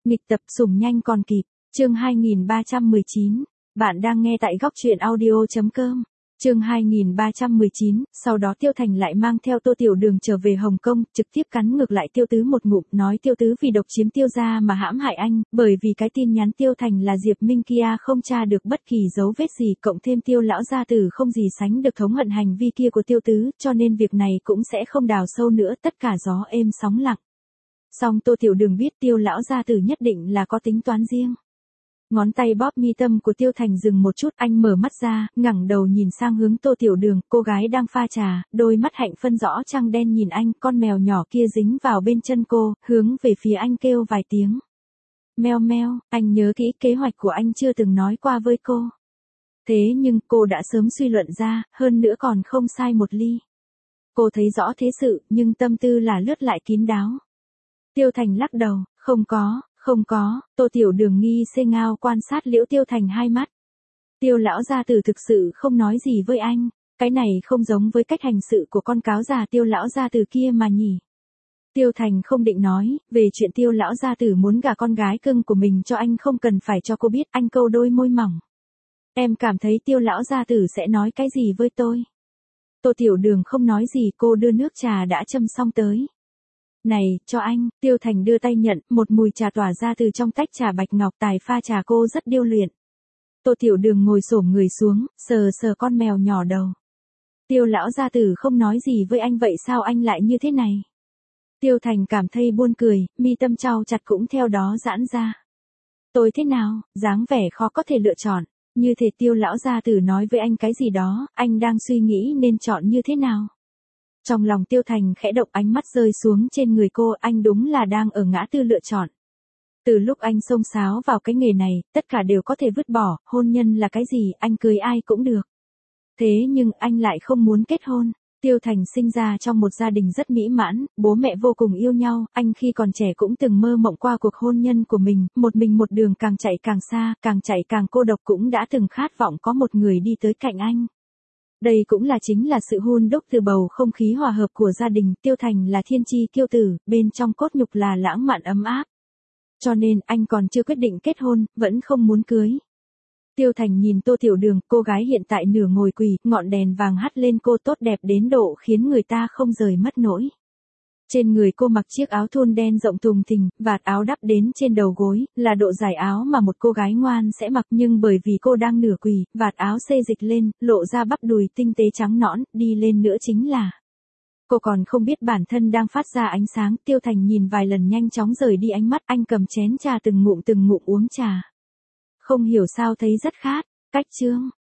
Nghịch tập sủng nhanh còn kịp, chương 2319, bạn đang nghe tại góc truyện audio.com. Chương 2319, sau đó Tiêu Thành lại mang theo Tô Tiểu Đường trở về Hồng Kông, trực tiếp cắn ngược lại Tiêu Tứ một ngụm, nói Tiêu Tứ vì độc chiếm Tiêu gia mà hãm hại anh, bởi vì cái tin nhắn Tiêu Thành là Diệp Minh kia không tra được bất kỳ dấu vết gì, cộng thêm Tiêu lão gia tử không gì sánh được thống hận hành vi kia của Tiêu Tứ, cho nên việc này cũng sẽ không đào sâu nữa, tất cả gió êm sóng lặng. Song Tô Tiểu Đường biết Tiêu lão gia tử nhất định là có tính toán riêng. Ngón tay bóp mi tâm của Tiêu Thành dừng một chút, anh mở mắt ra, ngẩng đầu nhìn sang hướng Tô Tiểu Đường, cô gái đang pha trà, đôi mắt hạnh phân rõ trăng đen nhìn anh, con mèo nhỏ kia dính vào bên chân cô, hướng về phía anh kêu vài tiếng. Meo meo, anh nhớ kỹ kế hoạch của anh chưa từng nói qua với cô. Thế nhưng cô đã sớm suy luận ra, hơn nữa còn không sai một ly. Cô thấy rõ thế sự, nhưng tâm tư là lướt lại kín đáo. Tiêu Thành lắc đầu, không có, Tô Tiểu Đường nghi xê ngao quan sát Liễu Tiêu Thành hai mắt. Tiêu lão gia tử thực sự không nói gì với anh, cái này không giống với cách hành sự của con cáo già Tiêu lão gia tử kia mà nhỉ. Tiêu Thành không định nói, về chuyện Tiêu lão gia tử muốn gả con gái cưng của mình cho anh không cần phải cho cô biết, anh câu đôi môi mỏng. Em cảm thấy Tiêu lão gia tử sẽ nói cái gì với tôi? Tô Tiểu Đường không nói gì, cô đưa nước trà đã châm xong tới. Này, cho anh, Tiêu Thành đưa tay nhận, một mùi trà tỏa ra từ trong tách trà bạch ngọc, tài pha trà cô rất điêu luyện. Tô Tiểu Đường ngồi xổm người xuống, sờ sờ con mèo nhỏ đầu. Tiêu lão gia tử không nói gì với anh vậy sao anh lại như thế này? Tiêu Thành cảm thấy buồn cười, mi tâm trao chặt cũng theo đó giãn ra. Tôi thế nào, dáng vẻ khó có thể lựa chọn, như thể Tiêu lão gia tử nói với anh cái gì đó, anh đang suy nghĩ nên chọn như thế nào? Trong lòng Tiêu Thành khẽ động, ánh mắt rơi xuống trên người cô, anh đúng là đang ở ngã tư lựa chọn. Từ lúc anh xông xáo vào cái nghề này, tất cả đều có thể vứt bỏ, hôn nhân là cái gì, anh cưới ai cũng được. Thế nhưng anh lại không muốn kết hôn. Tiêu Thành sinh ra trong một gia đình rất mỹ mãn, bố mẹ vô cùng yêu nhau, anh khi còn trẻ cũng từng mơ mộng qua cuộc hôn nhân của mình một đường càng chạy càng xa, càng chạy càng cô độc, cũng đã từng khát vọng có một người đi tới cạnh anh. Đây cũng là chính là sự hun đúc từ bầu không khí hòa hợp của gia đình, Tiêu Thành là thiên chi kiêu tử, bên trong cốt nhục là lãng mạn ấm áp. Cho nên anh còn chưa quyết định kết hôn, vẫn không muốn cưới. Tiêu Thành nhìn Tô Tiểu Đường, cô gái hiện tại nửa ngồi quỳ, ngọn đèn vàng hắt lên cô tốt đẹp đến độ khiến người ta không rời mất nỗi. Trên người cô mặc chiếc áo thun đen rộng thùng thình, vạt áo đắp đến trên đầu gối, là độ dài áo mà một cô gái ngoan sẽ mặc, nhưng bởi vì cô đang nửa quỳ, vạt áo xê dịch lên, lộ ra bắp đùi tinh tế trắng nõn, đi lên nữa chính là. Cô còn không biết bản thân đang phát ra ánh sáng. Tiêu Thành nhìn vài lần nhanh chóng rời đi ánh mắt, anh cầm chén trà từng ngụm uống trà. Không hiểu sao thấy rất khát, cách chương.